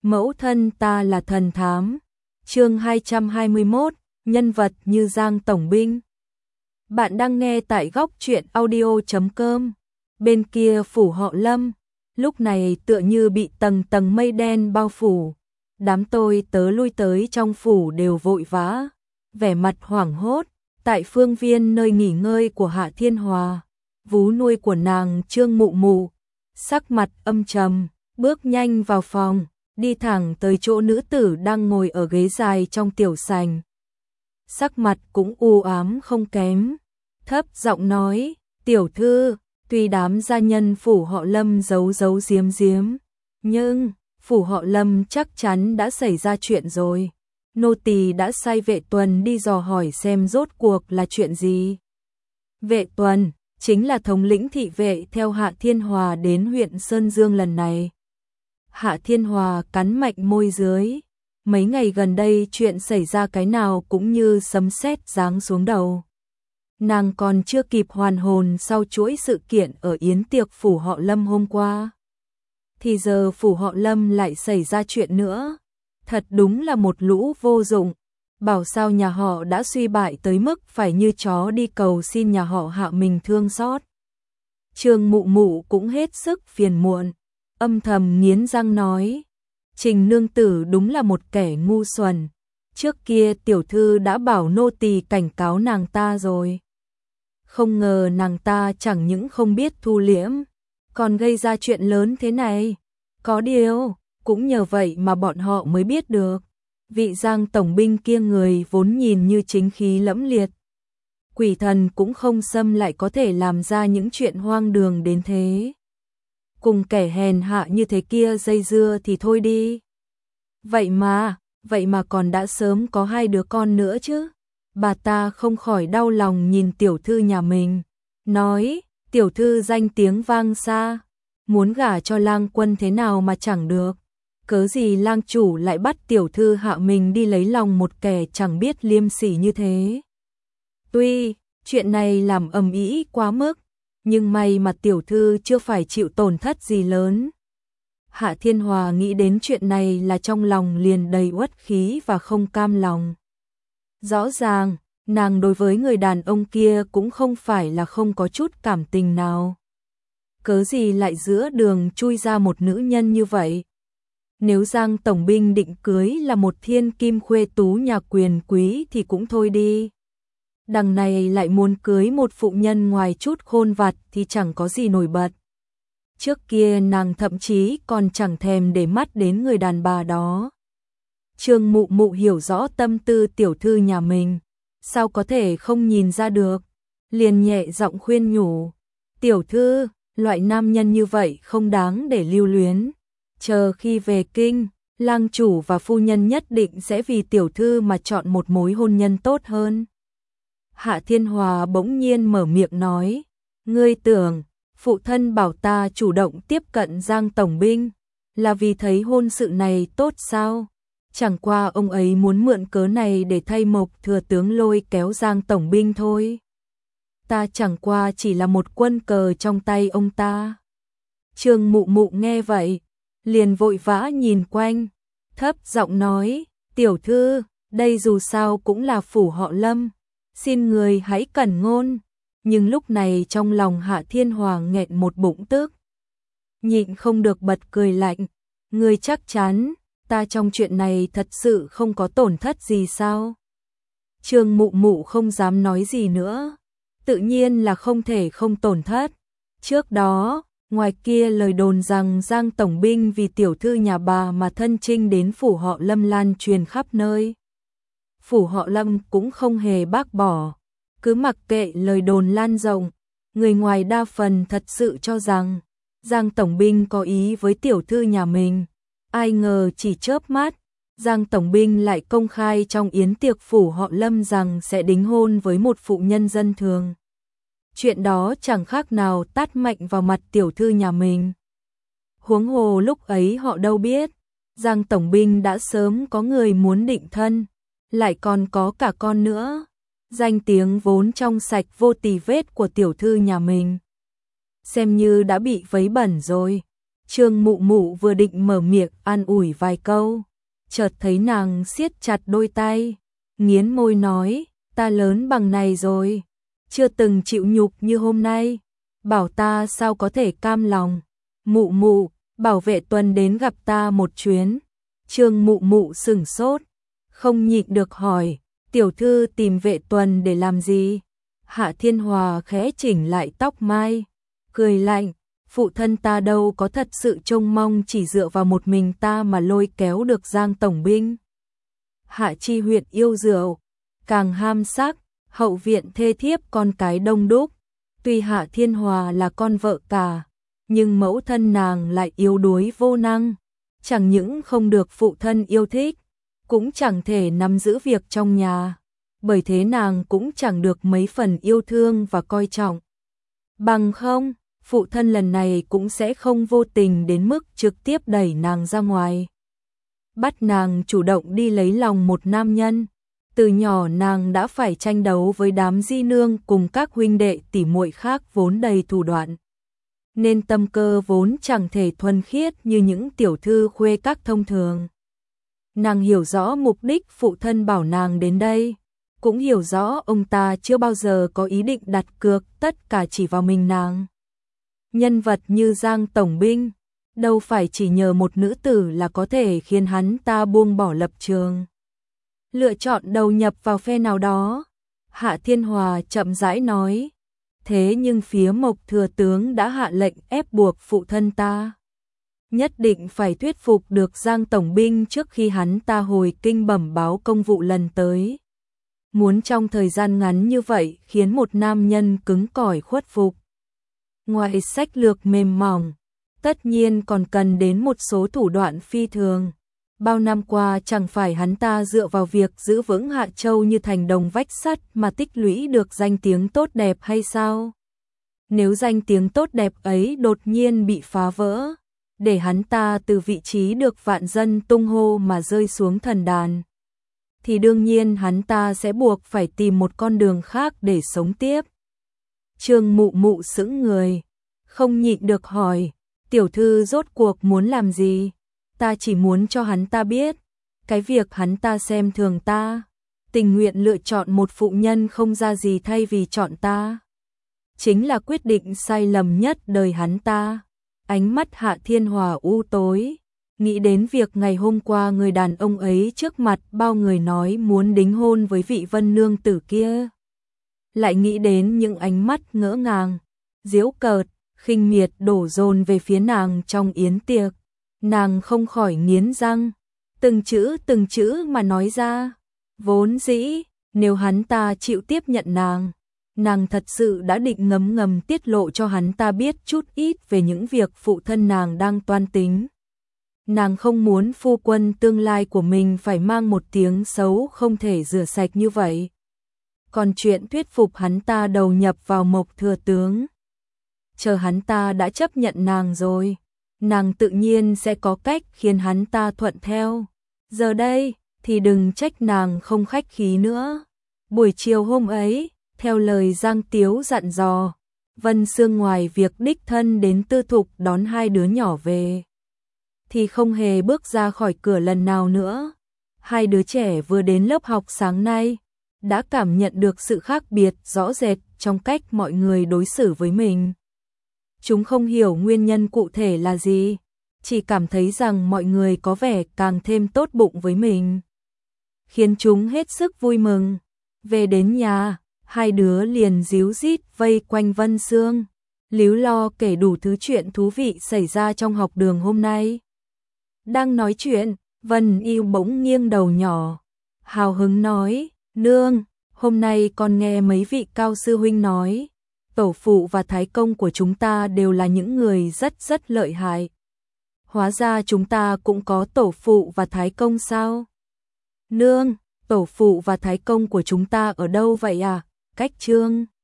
Mẫu thân ta là thần thám. Chương 221, nhân vật như Giang Tổng Binh. Bạn đang nghe tại góc truyện audio.com. Bên kia phủ họ Lâm, lúc này tựa như bị tầng tầng mây đen bao phủ. Đám tôi tớ lui tới trong phủ đều vội vã, vẻ mặt hoảng hốt. Tại phương viên nơi nghỉ ngơi của Hạ Thiên Hòa, vú nuôi của nàng Trương Mụ Mụ, sắc mặt âm trầm, bước nhanh vào phòng, đi thẳng tới chỗ nữ tử đang ngồi ở ghế dài trong tiểu sảnh. Sắc mặt cũng u ám không kém, thấp giọng nói, tiểu thư, tuy đám gia nhân phủ họ Lâm giấu giấu giếm giếm, nhưng phủ họ Lâm chắc chắn đã xảy ra chuyện rồi. Nô tỳ đã sai Vệ Tuần đi dò hỏi xem rốt cuộc là chuyện gì. Vệ Tuần chính là thống lĩnh thị vệ theo Hạ Thiên Hòa đến huyện Sơn Dương lần này. Hạ Thiên Hòa cắn mạnh môi dưới. Mấy ngày gần đây chuyện xảy ra cái nào cũng như sấm sét giáng xuống đầu. Nàng còn chưa kịp hoàn hồn sau chuỗi sự kiện ở yến tiệc phủ họ Lâm hôm qua. Thì giờ phủ họ Lâm lại xảy ra chuyện nữa. Thật đúng là một lũ vô dụng. Bảo sao nhà họ đã suy bại tới mức phải như chó đi cầu xin nhà họ Hạ mình thương xót. Trương Mụ Mụ cũng hết sức phiền muộn, âm thầm nghiến răng nói, Trình nương tử đúng là một kẻ ngu xuẩn. Trước kia tiểu thư đã bảo nô tỳ cảnh cáo nàng ta rồi. Không ngờ nàng ta chẳng những không biết thu liễm, còn gây ra chuyện lớn thế này. Có điều, cũng nhờ vậy mà bọn họ mới biết được. Vị Giang Tổng Binh kia người vốn nhìn như chính khí lẫm liệt. Quỷ thần cũng không xâm lại có thể làm ra những chuyện hoang đường đến thế. Cùng kẻ hèn hạ như thế kia dây dưa thì thôi đi. Vậy mà còn đã sớm có 2 đứa con nữa chứ. Bà ta không khỏi đau lòng nhìn tiểu thư nhà mình. Nói, tiểu thư danh tiếng vang xa. Muốn gả cho lang quân thế nào mà chẳng được. Cớ gì lang chủ lại bắt tiểu thư Hạ mình đi lấy lòng một kẻ chẳng biết liêm sỉ như thế. Tuy chuyện này làm ầm ĩ quá mức, nhưng may mà tiểu thư chưa phải chịu tổn thất gì lớn. Hạ Thiên Hòa nghĩ đến chuyện này là trong lòng liền đầy uất khí và không cam lòng. Rõ ràng, nàng đối với người đàn ông kia cũng không phải là không có chút cảm tình nào. Cớ gì lại giữa đường chui ra một nữ nhân như vậy? Nếu Giang Tổng Binh định cưới là một thiên kim khuê tú nhà quyền quý thì cũng thôi đi. Đằng này lại muốn cưới một phụ nhân ngoài chút khôn vặt thì chẳng có gì nổi bật. Trước kia nàng thậm chí còn chẳng thèm để mắt đến người đàn bà đó. Trương Mụ Mụ hiểu rõ tâm tư tiểu thư nhà mình, sao có thể không nhìn ra được, liền nhẹ giọng khuyên nhủ. Tiểu thư, loại nam nhân như vậy không đáng để lưu luyến. Chờ khi về kinh, lang chủ và phu nhân nhất định sẽ vì tiểu thư mà chọn một mối hôn nhân tốt hơn. Hạ Thiên Hòa bỗng nhiên mở miệng nói, ngươi tưởng, phụ thân bảo ta chủ động tiếp cận Giang Tổng Binh, là vì thấy hôn sự này tốt sao? Chẳng qua ông ấy muốn mượn cớ này để thay Mộc thừa tướng lôi kéo Giang Tổng Binh thôi. Ta chẳng qua chỉ là một quân cờ trong tay ông ta. Trương Mụ Mụ nghe vậy, liền vội vã nhìn quanh, thấp giọng nói, tiểu thư, đây dù sao cũng là phủ họ Lâm, xin người hãy cẩn ngôn. Nhưng lúc này trong lòng Hạ Thiên Hòa nghẹn một bụng tức. Nhịn không được bật cười lạnh, người chắc chắn, ta trong chuyện này thật sự không có tổn thất gì sao? Trương Mụ Mụ không dám nói gì nữa, tự nhiên là không thể không tổn thất. Trước đó, ngoài kia lời đồn rằng Giang Tổng Binh vì tiểu thư nhà bà mà thân chinh đến phủ họ Lâm lan truyền khắp nơi. Phủ họ Lâm cũng không hề bác bỏ, cứ mặc kệ lời đồn lan rộng, người ngoài đa phần thật sự cho rằng Giang Tổng Binh có ý với tiểu thư nhà mình. Ai ngờ chỉ chớp mắt, Giang Tổng Binh lại công khai trong yến tiệc phủ họ Lâm rằng sẽ đính hôn với một phụ nhân dân thường. Chuyện đó chẳng khác nào tát mạnh vào mặt tiểu thư nhà mình. Huống hồ lúc ấy họ đâu biết, Giang Tổng Binh đã sớm có người muốn định thân, lại còn có cả con nữa. Danh tiếng vốn trong sạch vô tì vết của tiểu thư nhà mình xem như đã bị vấy bẩn rồi. Trương Mụ Mụ vừa định mở miệng an ủi vài câu, chợt thấy nàng siết chặt đôi tay, nghiến môi nói, ta lớn bằng này rồi, chưa từng chịu nhục như hôm nay, bảo ta sao có thể cam lòng. Mụ Mụ, bảo vệ Tuần đến gặp ta một chuyến. Trương Mụ Mụ sửng sốt, không nhịn được hỏi, tiểu thư tìm vệ Tuần để làm gì? Hạ Thiên Hòa khẽ chỉnh lại tóc mai, cười lạnh, phụ thân ta đâu có thật sự trông mong chỉ dựa vào một mình ta mà lôi kéo được Giang tổng binh. Hạ Chi huyện yêu rượu, càng ham sắc, hậu viện thê thiếp con cái đông đúc, tuy Hạ Thiên Hòa là con vợ cả, nhưng mẫu thân nàng lại yếu đuối vô năng, chẳng những không được phụ thân yêu thích, cũng chẳng thể nắm giữ việc trong nhà, bởi thế nàng cũng chẳng được mấy phần yêu thương và coi trọng. Bằng không, phụ thân lần này cũng sẽ không vô tình đến mức trực tiếp đẩy nàng ra ngoài, bắt nàng chủ động đi lấy lòng một nam nhân. Từ nhỏ nàng đã phải tranh đấu với đám di nương cùng các huynh đệ tỉ muội khác vốn đầy thủ đoạn, nên tâm cơ vốn chẳng thể thuần khiết như những tiểu thư khuê các thông thường. Nàng hiểu rõ mục đích phụ thân bảo nàng đến đây, cũng hiểu rõ ông ta chưa bao giờ có ý định đặt cược tất cả chỉ vào mình nàng. Nhân vật như Giang tổng binh, đâu phải chỉ nhờ một nữ tử là có thể khiến hắn ta buông bỏ lập trường, lựa chọn đầu nhập vào phe nào đó. Hạ Thiên Hòa chậm rãi nói, thế nhưng phía Mộc thừa tướng đã hạ lệnh ép buộc phụ thân ta nhất định phải thuyết phục được Giang tổng binh trước khi hắn ta hồi kinh bẩm báo công vụ lần tới. Muốn trong thời gian ngắn như vậy khiến một nam nhân cứng cỏi khuất phục, ngoài sách lược mềm mỏng, tất nhiên còn cần đến một số thủ đoạn phi thường. Bao năm qua chẳng phải hắn ta dựa vào việc giữ vững Hạ Châu như thành đồng vách sắt mà tích lũy được danh tiếng tốt đẹp hay sao? Nếu danh tiếng tốt đẹp ấy đột nhiên bị phá vỡ, để hắn ta từ vị trí được vạn dân tung hô mà rơi xuống thần đàn, thì đương nhiên hắn ta sẽ buộc phải tìm một con đường khác để sống tiếp. Trương Mụ Mụ sững người, không nhịn được hỏi, tiểu thư rốt cuộc muốn làm gì? Ta chỉ muốn cho hắn ta biết, cái việc hắn ta xem thường ta, tình nguyện lựa chọn một phụ nhân không ra gì thay vì chọn ta, chính là quyết định sai lầm nhất đời hắn ta. Ánh mắt Hạ Thiên Hòa u tối, nghĩ đến việc ngày hôm qua người đàn ông ấy trước mặt bao người nói muốn đính hôn với vị Vân nương tử kia, lại nghĩ đến những ánh mắt ngỡ ngàng, giễu cợt, khinh miệt đổ dồn về phía nàng trong yến tiệc. Nàng không khỏi nghiến răng, từng chữ mà nói ra. Vốn dĩ, nếu hắn ta chịu tiếp nhận nàng thật sự đã định ngấm ngầm tiết lộ cho hắn ta biết chút ít về những việc phụ thân nàng đang toan tính. Nàng không muốn phu quân tương lai của mình phải mang một tiếng xấu không thể rửa sạch như vậy. Còn chuyện thuyết phục hắn ta đầu nhập vào Mộc thừa tướng, chờ hắn ta đã chấp nhận nàng rồi, nàng tự nhiên sẽ có cách khiến hắn ta thuận theo. Giờ đây, thì đừng trách nàng không khách khí nữa. Buổi chiều hôm ấy, theo lời Giang Tiếu dặn dò, Vân Sương ngoài việc đích thân đến Tư Thục đón hai đứa nhỏ về, thì không hề bước ra khỏi cửa lần nào nữa. Hai đứa trẻ vừa đến lớp học sáng nay, đã cảm nhận được sự khác biệt rõ rệt trong cách mọi người đối xử với mình. Chúng không hiểu nguyên nhân cụ thể là gì, chỉ cảm thấy rằng mọi người có vẻ càng thêm tốt bụng với mình, khiến chúng hết sức vui mừng. Về đến nhà, hai đứa liền díu dít vây quanh Vân Sương, líu lo kể đủ thứ chuyện thú vị xảy ra trong học đường hôm nay. Đang nói chuyện, Vân Yêu bỗng nghiêng đầu nhỏ, hào hứng nói, nương, hôm nay con nghe mấy vị cao sư huynh nói, tổ phụ và thái công của chúng ta đều là những người rất lợi hại. Hóa ra chúng ta cũng có tổ phụ và thái công sao? Nương, tổ phụ và thái công của chúng ta ở đâu vậy à? Cách Trương